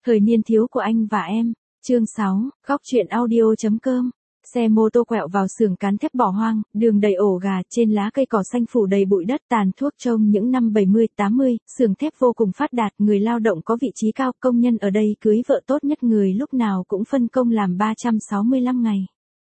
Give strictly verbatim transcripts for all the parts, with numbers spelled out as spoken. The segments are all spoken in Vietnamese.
Thời niên thiếu của anh và em, chương sáu, góc truyện audio.com. Xe mô tô quẹo vào xưởng cán thép bỏ hoang, đường đầy ổ gà, trên lá cây cỏ xanh phủ đầy bụi đất tàn thuốc trông những năm bảy mươi tám mươi, xưởng thép vô cùng phát đạt, người lao động có vị trí cao, công nhân ở đây cưới vợ tốt nhất người lúc nào cũng phân công làm ba trăm sáu mươi lăm ngày.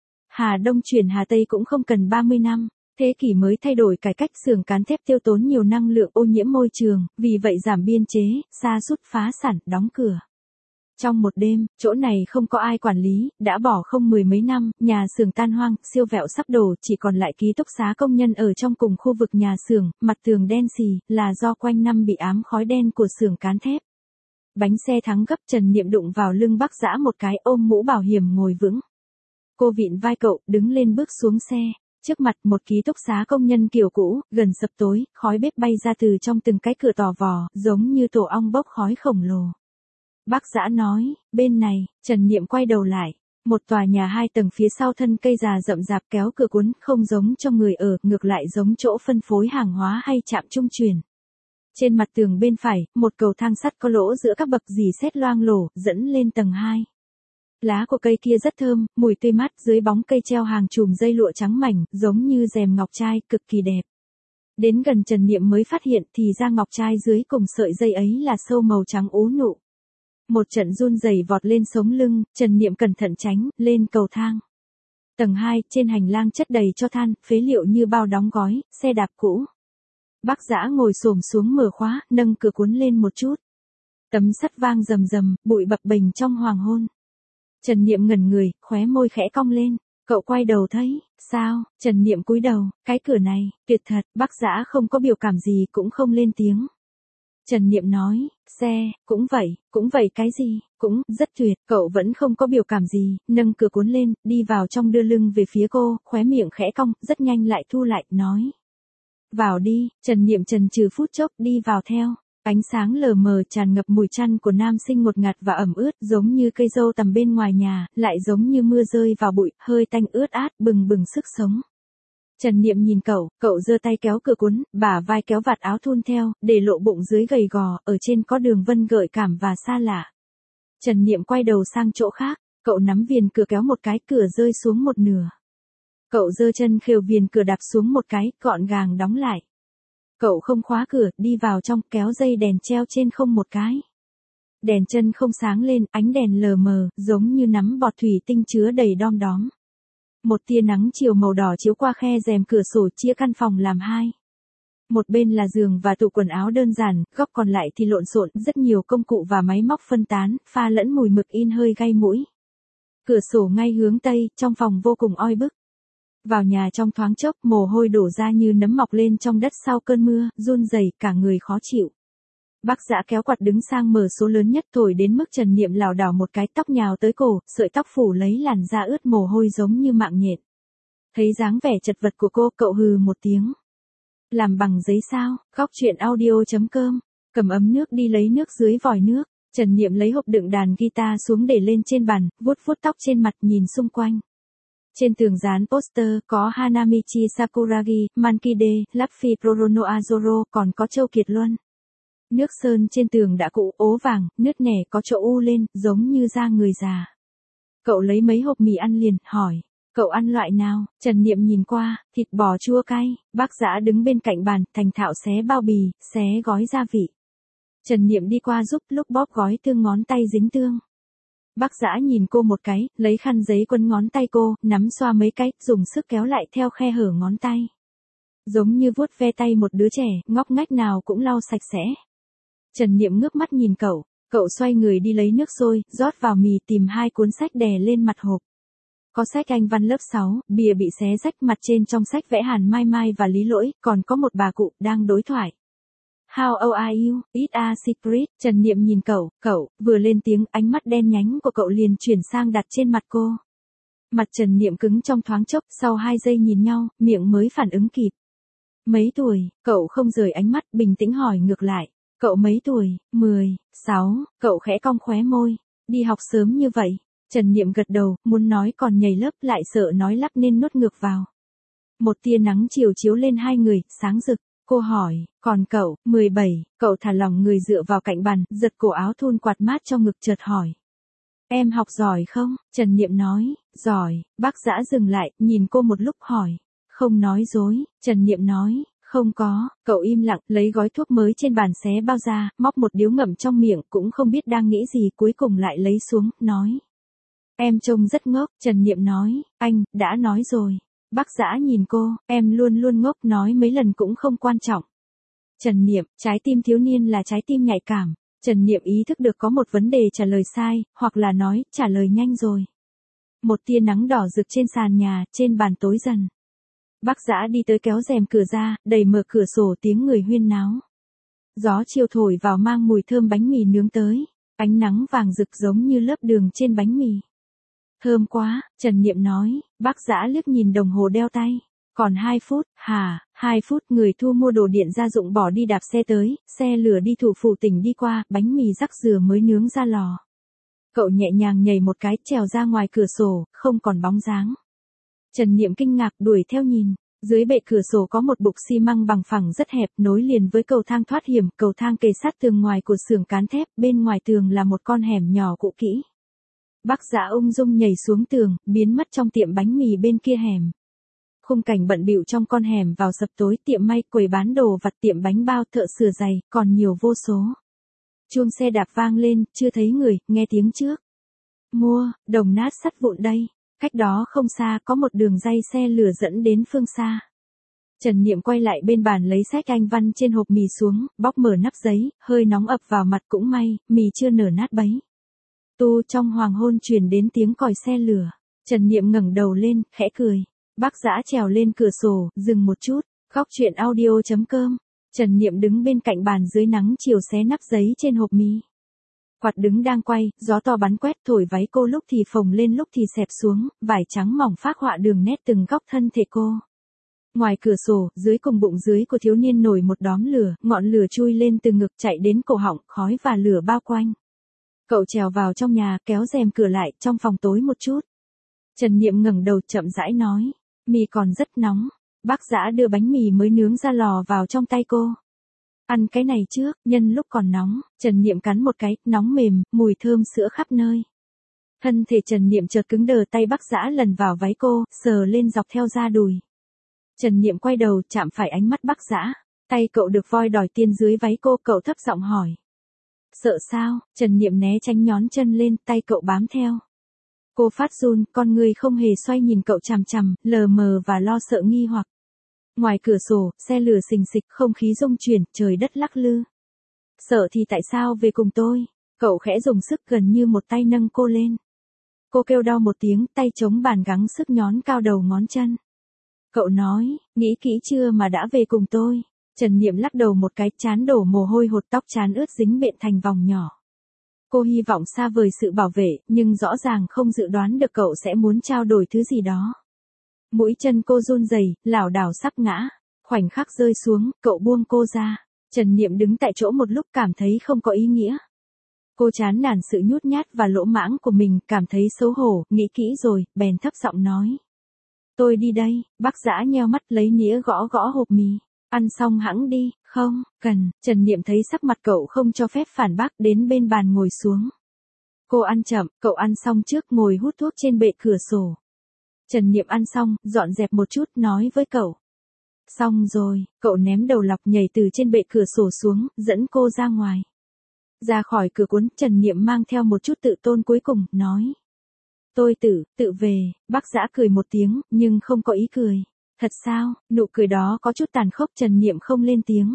Hà Đông chuyển Hà Tây cũng không cần ba mươi năm. Thế kỷ mới thay đổi cải cách, xưởng cán thép tiêu tốn nhiều năng lượng, ô nhiễm môi trường, vì vậy giảm biên chế, sa sút, phá sản, đóng cửa. Trong một đêm, chỗ này không có ai quản lý, đã bỏ không mười mấy năm, nhà xưởng tan hoang, siêu vẹo sắp đổ, chỉ còn lại ký túc xá công nhân ở trong cùng khu vực nhà xưởng, mặt tường đen xì, là do quanh năm bị ám khói đen của xưởng cán thép. Bánh xe thắng gấp, Trần Niệm đụng vào lưng Bác Dã một cái, ôm mũ bảo hiểm ngồi vững. Cô vịn vai cậu, đứng lên bước xuống xe. Trước mặt một ký túc xá công nhân kiểu cũ, gần sập tối, khói bếp bay ra từ trong từng cái cửa tò vò, giống như tổ ong bốc khói khổng lồ. Bác Dã nói, bên này. Trần Niệm quay đầu lại. Một tòa nhà hai tầng phía sau thân cây già rậm rạp kéo cửa cuốn, không giống cho người ở, ngược lại giống chỗ phân phối hàng hóa hay trạm trung chuyển. Trên mặt tường bên phải, một cầu thang sắt có lỗ giữa các bậc dì xét loang lổ, dẫn lên tầng hai. Lá của cây kia rất thơm, mùi tươi mát, dưới bóng cây treo hàng chùm dây lụa trắng mảnh, giống như rèm ngọc trai, cực kỳ đẹp. Đến gần Trần Niệm mới phát hiện thì ra ngọc trai dưới cùng sợi dây ấy là sâu màu trắng ú nụ. Một trận run rẩy vọt lên sống lưng, Trần Niệm cẩn thận tránh, lên cầu thang. Tầng hai, trên hành lang chất đầy tro than, phế liệu như bao đóng gói, xe đạp cũ. Bác Dã ngồi xổm xuống mở khóa, nâng cửa cuốn lên một chút. Tấm sắt vang rầm rầm, bụi bập bềnh trong hoàng hôn. Trần Niệm ngẩn người, khóe môi khẽ cong lên. Cậu quay đầu thấy, sao? Trần Niệm cúi đầu, cái cửa này, tuyệt thật. Bác Dã không có biểu cảm gì, cũng không lên tiếng. Trần Niệm nói, xe, cũng vậy, cũng vậy cái gì, cũng, rất tuyệt. Cậu vẫn không có biểu cảm gì, nâng cửa cuốn lên, đi vào trong đưa lưng về phía cô, khóe miệng khẽ cong, rất nhanh lại thu lại, nói. Vào đi. Trần Niệm chần chừ phút chốc, đi vào theo. Ánh sáng lờ mờ tràn ngập mùi chăn của nam sinh ngột ngạt và ẩm ướt, giống như cây dâu tằm bên ngoài nhà, lại giống như mưa rơi vào bụi, hơi tanh ướt át, bừng bừng sức sống. Trần Niệm nhìn cậu, cậu giơ tay kéo cửa cuốn, bả vai kéo vạt áo thun theo, để lộ bụng dưới gầy gò, ở trên có đường vân gợi cảm và xa lạ. Trần Niệm quay đầu sang chỗ khác, cậu nắm viền cửa kéo một cái, cửa rơi xuống một nửa. Cậu giơ chân khều viền cửa đạp xuống một cái, gọn gàng đóng lại. Cậu không khóa cửa, đi vào trong, kéo dây đèn treo trên không một cái. Đèn chân không sáng lên, ánh đèn lờ mờ, giống như nắm bọt thủy tinh chứa đầy đom đóm. Một tia nắng chiều màu đỏ chiếu qua khe rèm cửa sổ, chia căn phòng làm hai. Một bên là giường và tủ quần áo đơn giản, góc còn lại thì lộn xộn, rất nhiều công cụ và máy móc phân tán, pha lẫn mùi mực in hơi gai mũi. Cửa sổ ngay hướng tây, trong phòng vô cùng oi bức. Vào nhà trong thoáng chốc, mồ hôi đổ ra như nấm mọc lên trong đất sau cơn mưa, run rẩy, cả người khó chịu. Bác Dã kéo quạt đứng sang mở số lớn nhất, thổi đến mức Trần Niệm lảo đảo một cái, tóc nhào tới cổ, sợi tóc phủ lấy làn da ướt mồ hôi giống như mạng nhện. Thấy dáng vẻ chật vật của cô, cậu hừ một tiếng. Làm bằng giấy sao? Góc truyện audio.com. Cầm ấm nước đi lấy nước dưới vòi nước. Trần Niệm lấy hộp đựng đàn guitar xuống để lên trên bàn, vuốt vuốt tóc trên mặt, nhìn xung quanh. Trên tường dán poster có Hanamichi Sakuragi, Mankide, Luffy Prorono Azoro, còn có Châu Kiệt Luân. Nước sơn trên tường đã cũ, ố vàng, nứt nẻ, có chỗ u lên, giống như da người già. Cậu lấy mấy hộp mì ăn liền, hỏi. Cậu ăn loại nào? Trần Niệm nhìn qua, thịt bò chua cay. Bác Dã đứng bên cạnh bàn, thành thạo xé bao bì, xé gói gia vị. Trần Niệm đi qua giúp, lúc bóp gói tương ngón tay dính tương. Bác Dã nhìn cô một cái, lấy khăn giấy quấn ngón tay cô, nắm xoa mấy cái, dùng sức kéo lại theo khe hở ngón tay. Giống như vuốt ve tay một đứa trẻ, ngóc ngách nào cũng lau sạch sẽ. Trần Niệm ngước mắt nhìn cậu, cậu xoay người đi lấy nước sôi, rót vào mì, tìm hai cuốn sách đè lên mặt hộp. Có sách Anh văn lớp sáu, bìa bị xé rách, mặt trên trong sách vẽ Hàn Mai Mai và Lý Lỗi, còn có một bà cụ đang đối thoại. How old are you? It's a secret. Trần Niệm nhìn cậu, cậu, vừa lên tiếng, ánh mắt đen nhánh của cậu liền chuyển sang đặt trên mặt cô. Mặt Trần Niệm cứng trong thoáng chốc, sau hai giây nhìn nhau, miệng mới phản ứng kịp. Mấy tuổi? Cậu không rời ánh mắt, bình tĩnh hỏi ngược lại. Cậu mấy tuổi? Mười, sáu, cậu khẽ cong khóe môi. Đi học sớm như vậy. Trần Niệm gật đầu, muốn nói còn nhảy lớp, lại sợ nói lắp nên nuốt ngược vào. Một tia nắng chiều chiếu lên hai người, sáng rực. Cô hỏi, còn cậu, mười bảy, cậu thả lỏng người dựa vào cạnh bàn, giật cổ áo thun quạt mát cho ngực chợt hỏi. Em học giỏi không? Trần Niệm nói, giỏi. Bác Dã dừng lại, nhìn cô một lúc hỏi. Không nói dối, Trần Niệm nói, không có. Cậu im lặng, lấy gói thuốc mới trên bàn xé bao ra, móc một điếu ngậm trong miệng, cũng không biết đang nghĩ gì, cuối cùng lại lấy xuống, nói. Em trông rất ngốc, Trần Niệm nói, anh, đã nói rồi. Bác Dã nhìn cô, em luôn luôn ngốc, nói mấy lần cũng không quan trọng. Trần Niệm, trái tim thiếu niên là trái tim nhạy cảm. Trần Niệm ý thức được có một vấn đề trả lời sai, hoặc là nói, trả lời nhanh rồi. Một tia nắng đỏ rực trên sàn nhà, trên bàn tối dần. Bác Dã đi tới kéo rèm cửa ra, đẩy mở cửa sổ, tiếng người huyên náo. Gió chiều thổi vào mang mùi thơm bánh mì nướng tới, ánh nắng vàng rực giống như lớp đường trên bánh mì. Thơm quá, Trần Niệm nói. Bác Dã liếc nhìn đồng hồ đeo tay. Còn hai phút, hả, hai phút, người thu mua đồ điện gia dụng bỏ đi đạp xe tới, xe lửa đi Thủ Phủ tỉnh đi qua, bánh mì rắc dừa mới nướng ra lò. Cậu nhẹ nhàng nhảy một cái, trèo ra ngoài cửa sổ, không còn bóng dáng. Trần Niệm kinh ngạc đuổi theo nhìn, dưới bệ cửa sổ có một bục xi măng bằng phẳng rất hẹp, nối liền với cầu thang thoát hiểm, cầu thang kề sát tường ngoài của xưởng cán thép, bên ngoài tường là một con hẻm nhỏ cũ kỹ. Bác Dã ung dung nhảy xuống tường, biến mất trong tiệm bánh mì bên kia hẻm. Khung cảnh bận bịu trong con hẻm vào sập tối, tiệm may, quầy bán đồ vặt, tiệm bánh bao, thợ sửa giày, còn nhiều vô số. Chuông xe đạp vang lên, chưa thấy người, nghe tiếng trước. Mua, đồng nát sắt vụn đây. Cách đó không xa có một đường ray xe lửa dẫn đến phương xa. Trần Niệm quay lại bên bàn lấy sách Anh văn trên hộp mì xuống, bóc mở nắp giấy, hơi nóng ập vào mặt, cũng may, mì chưa nở nát bấy. Tu, trong hoàng hôn truyền đến tiếng còi xe lửa. Trần Niệm ngẩng đầu lên, khẽ cười. Bác Dã trèo lên cửa sổ, dừng một chút. Góc truyện audio chấm com. Trần Niệm đứng bên cạnh bàn dưới nắng chiều xé nắp giấy trên hộp mì. Quạt đứng đang quay, gió to bắn quét thổi váy cô lúc thì phồng lên lúc thì xẹp xuống, vải trắng mỏng phác họa đường nét từng góc thân thể cô. Ngoài cửa sổ, dưới cùng bụng dưới của thiếu niên nổi một đóm lửa, ngọn lửa chui lên từ ngực chạy đến cổ họng, khói và lửa bao quanh. Cậu trèo vào trong nhà, kéo rèm cửa lại, trong phòng tối một chút. Trần Niệm ngẩng đầu chậm rãi nói, mì còn rất nóng. Bác Dã đưa bánh mì mới nướng ra lò vào trong tay cô. Ăn cái này trước, nhân lúc còn nóng. Trần Niệm cắn một cái, nóng mềm, mùi thơm sữa khắp nơi. Thân thể Trần Niệm chợt cứng đờ, tay Bác Dã lần vào váy cô, sờ lên dọc theo da đùi. Trần Niệm quay đầu, chạm phải ánh mắt Bác Dã. Tay cậu được voi đòi tiên dưới váy cô, cậu thấp giọng hỏi. Sợ sao? Trần Niệm né tránh nhón chân lên, tay cậu bám theo. Cô phát run, con người không hề xoay nhìn cậu chằm chằm, lờ mờ và lo sợ nghi hoặc. Ngoài cửa sổ, xe lửa xình xịch, không khí rung chuyển, trời đất lắc lư. Sợ thì tại sao về cùng tôi? Cậu khẽ dùng sức, gần như một tay nâng cô lên. Cô kêu đau một tiếng, tay chống bàn gắng sức nhón cao đầu ngón chân. Cậu nói, nghĩ kỹ chưa mà đã về cùng tôi? Trần Niệm lắc đầu một cái, trán đổ mồ hôi hột, tóc trán ướt dính bện thành vòng nhỏ. Cô hy vọng xa vời sự bảo vệ, nhưng rõ ràng không dự đoán được cậu sẽ muốn trao đổi thứ gì đó. Mũi chân cô run rẩy, lảo đảo sắp ngã. Khoảnh khắc rơi xuống, cậu buông cô ra. Trần Niệm đứng tại chỗ một lúc, cảm thấy không có ý nghĩa. Cô chán nản sự nhút nhát và lỗ mãng của mình, cảm thấy xấu hổ, nghĩ kỹ rồi, bèn thấp giọng nói. Tôi đi đây. Bác Dã nheo mắt lấy nĩa gõ gõ hộp mì. Ăn xong hẵng đi. Không, cần. Trần Niệm thấy sắc mặt cậu không cho phép phản bác, đến bên bàn ngồi xuống. Cô ăn chậm, cậu ăn xong trước, ngồi hút thuốc trên bệ cửa sổ. Trần Niệm ăn xong, dọn dẹp một chút, nói với cậu. Xong rồi, cậu ném đầu lọc nhảy từ trên bệ cửa sổ xuống, dẫn cô ra ngoài. Ra khỏi cửa cuốn, Trần Niệm mang theo một chút tự tôn cuối cùng, nói. Tôi tự, tự về. Bác Dã cười một tiếng, nhưng không có ý cười. Thật sao? Nụ cười đó có chút tàn khốc. Trần Niệm không lên tiếng.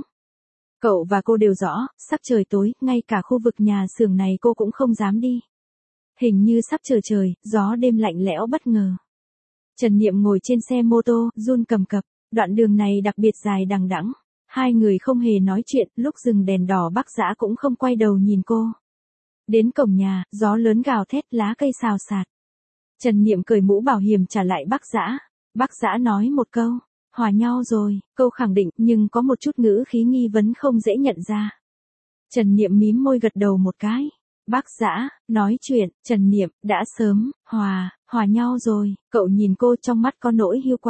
Cậu và cô đều rõ, sắp trời tối, ngay cả khu vực nhà xưởng này cô cũng không dám đi. Hình như sắp trở trời, gió đêm lạnh lẽo bất ngờ. Trần Niệm ngồi trên xe mô tô, run cầm cập, đoạn đường này đặc biệt dài đằng đẵng. Hai người không hề nói chuyện, lúc dừng đèn đỏ Bác Dã cũng không quay đầu nhìn cô. Đến cổng nhà, gió lớn gào thét, lá cây xào xạc. Trần Niệm cởi mũ bảo hiểm trả lại Bác Dã. Bác Dã nói một câu, hòa nhau rồi, câu khẳng định, nhưng có một chút ngữ khí nghi vấn không dễ nhận ra. Trần Niệm mím môi gật đầu một cái. Bác Dã, nói chuyện. Trần Niệm, đã sớm, hòa, hòa nhau rồi. Cậu nhìn cô, trong mắt có nỗi hiu quạnh.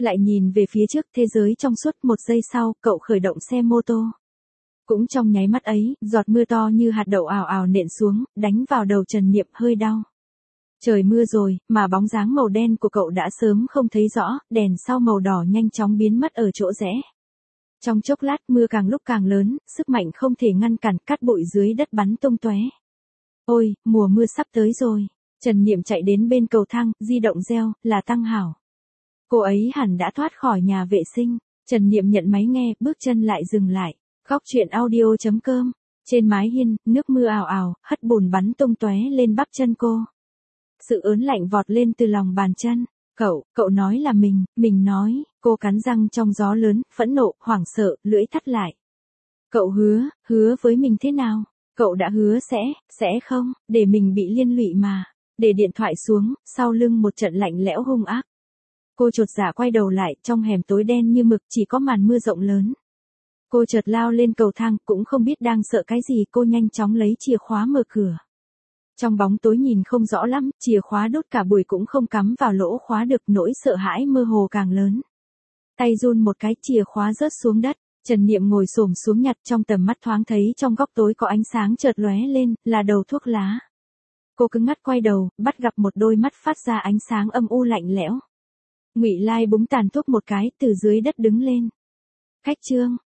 lại nhìn về phía trước thế giới trong suốt một giây sau, cậu khởi động xe mô tô. Cũng trong nháy mắt ấy, giọt mưa to như hạt đậu ào ào nện xuống, đánh vào đầu Trần Niệm hơi đau. Trời mưa rồi, mà bóng dáng màu đen của cậu đã sớm không thấy rõ, đèn sau màu đỏ nhanh chóng biến mất ở chỗ rẽ. Trong chốc lát mưa càng lúc càng lớn, sức mạnh không thể ngăn cản, cát bụi dưới đất bắn tung tóe. Ôi, mùa mưa sắp tới rồi. Trần Niệm chạy đến bên cầu thang, di động reo, là Tăng Hảo. Cô ấy hẳn đã thoát khỏi nhà vệ sinh. Trần Niệm nhận máy nghe, bước chân lại dừng lại. Góc chuyện audio chấm com. Trên mái hiên, nước mưa ào ào, hất bùn bắn tung tóe lên bắp chân cô. Sự ớn lạnh vọt lên từ lòng bàn chân. Cậu, cậu nói là mình, mình nói, cô cắn răng trong gió lớn, phẫn nộ, hoảng sợ, lưỡi thắt lại. Cậu hứa, hứa với mình thế nào? Cậu đã hứa sẽ, sẽ không, để mình bị liên lụy mà. Để điện thoại xuống, sau lưng một trận lạnh lẽo hung ác. Cô chột dạ quay đầu lại, trong hẻm tối đen như mực chỉ có màn mưa rộng lớn. Cô chợt lao lên cầu thang, cũng không biết đang sợ cái gì, cô nhanh chóng lấy chìa khóa mở cửa. Trong bóng tối nhìn không rõ lắm, chìa khóa đốt cả buổi cũng không cắm vào lỗ khóa được, nỗi sợ hãi mơ hồ càng lớn. Tay run một cái, chìa khóa rớt xuống đất. Trần Niệm ngồi xổm xuống nhặt, trong tầm mắt thoáng thấy trong góc tối có ánh sáng chợt lóe lên, là đầu thuốc lá. Cô cứng ngắt quay đầu, bắt gặp một đôi mắt phát ra ánh sáng âm u lạnh lẽo. Ngụy Lai búng tàn thuốc một cái, từ dưới đất đứng lên. Khách Trương,